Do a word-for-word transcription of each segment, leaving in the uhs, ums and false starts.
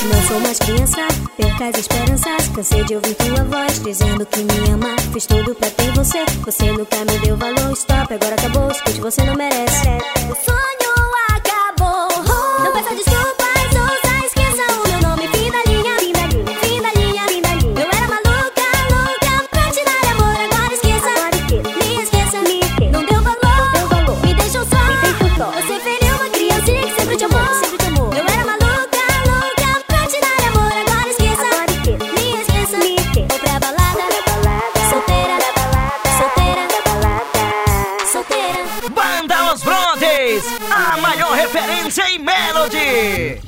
Não sou mais criança, perca as esperanças. Cansei de ouvir tua voz dizendo que me ama. Fiz tudo pra ter você, você nunca me deu valor. Stop, agora acabou, escute, você não merece. O sonho acabou. Não peça desculpas, ouça, esqueça o meu nome. Fim da linha, fim da linha, fim da linha, fim da linha. Eu era maluca, louca pra te dar amor. Agora esqueça, agora esqueça, me esqueça, me esqueça. Não deu valor, não deu valor, me deixou só, me deixou só. Você feriu uma criancinha que sempre te amou, sempre te amou. Eu era maluca, louca pra te dar amor. Agora esqueça, agora esqueça, me esqueça, me esqueça. Vou pra balada, pra balada, solteira, da balada, solteira, da balada, solteira. Banda Os Brontes, a maior referência em Melody.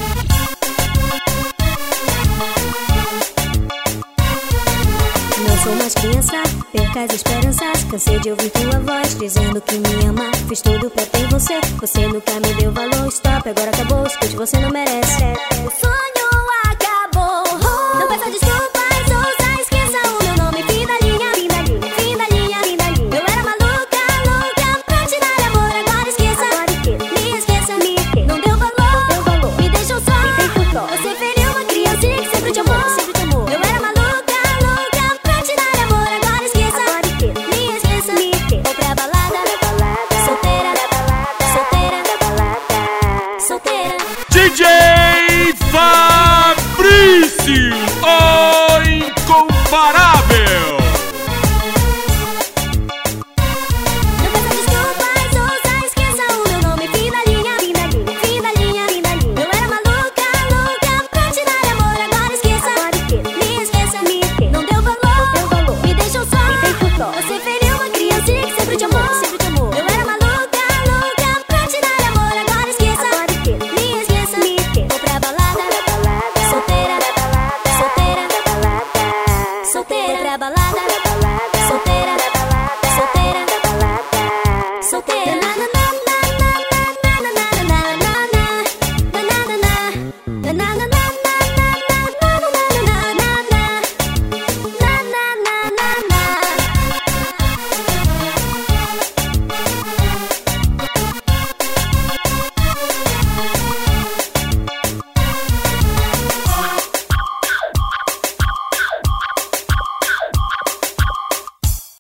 Não sou mais criança, perca as esperanças. Cansei de ouvir tua voz dizendo que me ama. Fiz tudo pra ter você, você nunca me deu valor. Stop, agora acabou, escute, você não merece. O sonho